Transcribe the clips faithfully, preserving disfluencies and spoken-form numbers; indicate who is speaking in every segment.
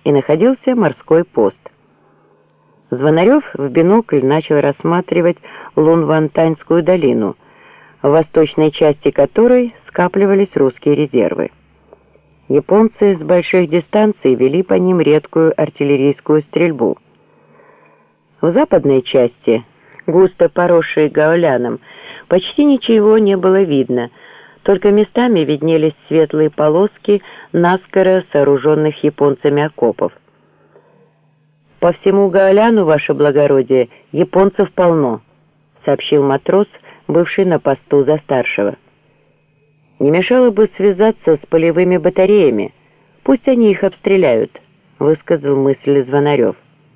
Speaker 1: и находился морской пост. Звонарев в бинокль начал рассматривать Лунвантаньскую долину, в восточной части которой скапливались русские резервы. Японцы с больших дистанций вели по ним редкую артиллерийскую стрельбу. В западной части, густо поросшей гауляном, почти ничего не было видно, только местами виднелись светлые полоски наскоро сооруженных японцами окопов. «По всему гауляну, ваше благородие, японцев полно», — сообщил матрос, бывший на посту за старшего. «Не мешало бы связаться с полевыми батареями, пусть они их обстреляют», — высказал мысль Звонарев.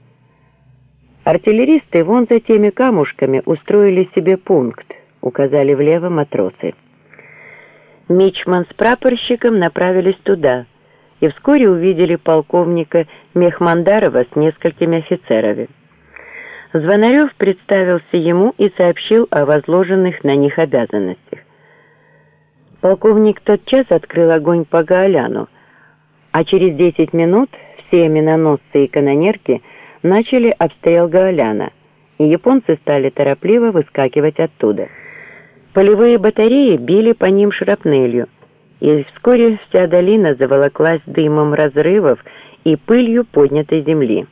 Speaker 1: «Артиллеристы вон за теми камушками устроили себе пункт», — указали влево матросы. Мичман с прапорщиком направились туда и вскоре увидели полковника Мехмандарова с несколькими офицерами. Звонарев представился ему и сообщил о возложенных на них обязанностях. Полковник тотчас открыл огонь по гауляну, а через десять минут все миноносцы и канонерки начали обстрел гауляна, и японцы стали торопливо выскакивать оттуда. Полевые батареи били по ним шрапнелью, и вскоре вся долина заволоклась дымом разрывов и пылью поднятой земли.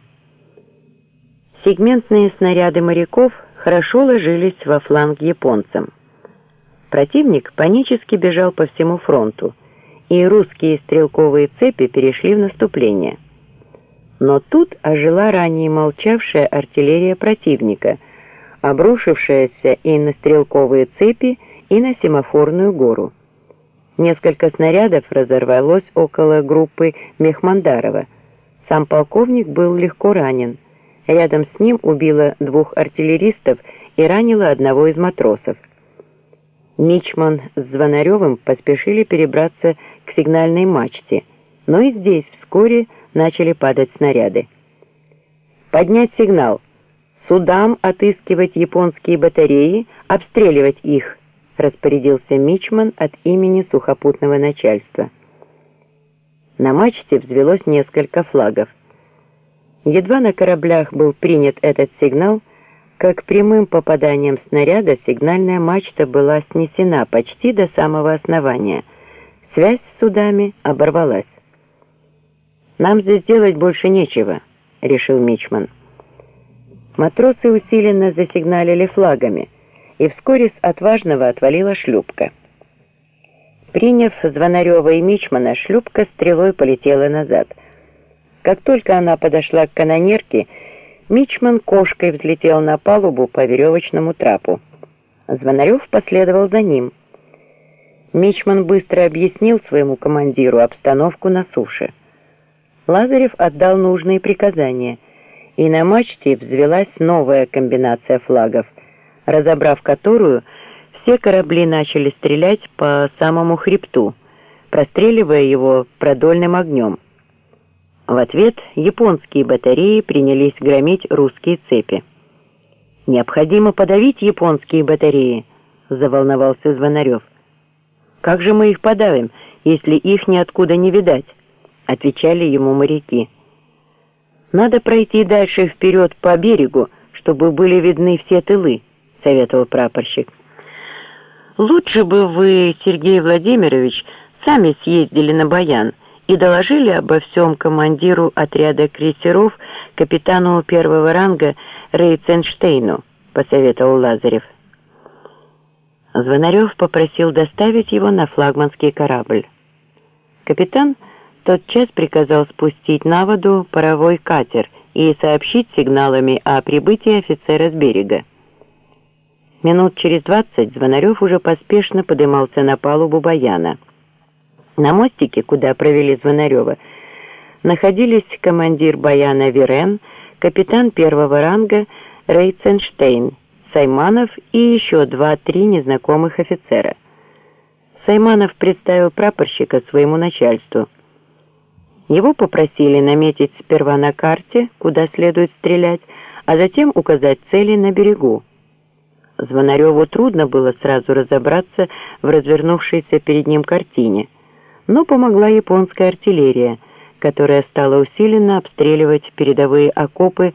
Speaker 1: Сегментные снаряды моряков хорошо ложились во фланг японцам. Противник панически бежал по всему фронту, и русские стрелковые цепи перешли в наступление. Но тут ожила ранее молчавшая артиллерия противника, обрушившаяся и на стрелковые цепи, и на семафорную гору. Несколько снарядов разорвалось около группы Мехмандарова. Сам полковник был легко ранен. Рядом с ним убило двух артиллеристов и ранило одного из матросов. Мичман с Звонаревым поспешили перебраться к сигнальной мачте, но и здесь вскоре начали падать снаряды. «Поднять сигнал! Судам отыскивать японские батареи, обстреливать их!» — распорядился Мичман от имени сухопутного начальства. На мачте взвелось несколько флагов. Едва на кораблях был принят этот сигнал, как прямым попаданием снаряда сигнальная мачта была снесена почти до самого основания. Связь с судами оборвалась. «Нам здесь делать больше нечего», — решил Мичман. Матросы усиленно засигналили флагами, и вскоре с отважного отвалила шлюпка. Приняв Звонарева и Мичмана, шлюпка стрелой полетела назад. Как только она подошла к канонерке, Мичман кошкой взлетел на палубу по веревочному трапу. Звонарев последовал за ним. Мичман быстро объяснил своему командиру обстановку на суше. Лазарев отдал нужные приказания, и на мачте взвелась новая комбинация флагов, разобрав которую, все корабли начали стрелять по самому хребту, простреливая его продольным огнем. В ответ японские батареи принялись громить русские цепи. «Необходимо подавить японские батареи», — заволновался Звонарев. «Как же мы их подавим, если их ниоткуда не видать?» — отвечали ему моряки. «Надо пройти дальше вперед по берегу, чтобы были видны все тылы», — советовал прапорщик. «Лучше бы вы, Сергей Владимирович, сами съездили на Баян и доложили обо всем командиру отряда крейсеров, капитану первого ранга Рейценштейну», — посоветовал Лазарев. Звонарев попросил доставить его на флагманский корабль. Капитан тотчас приказал спустить на воду паровой катер и сообщить сигналами о прибытии офицера с берега. Минут через двадцать Звонарев уже поспешно подымался на палубу Баяна. На мостике, куда провели Звонарева, находились командир Баяна Вирен, капитан первого ранга Рейценштейн, Сайманов и еще два-три незнакомых офицера. Сайманов представил прапорщика своему начальству. Его попросили наметить сперва на карте, куда следует стрелять, а затем указать цели на берегу. Звонареву трудно было сразу разобраться в развернувшейся перед ним картине, но помогла японская артиллерия, которая стала усиленно обстреливать передовые окопы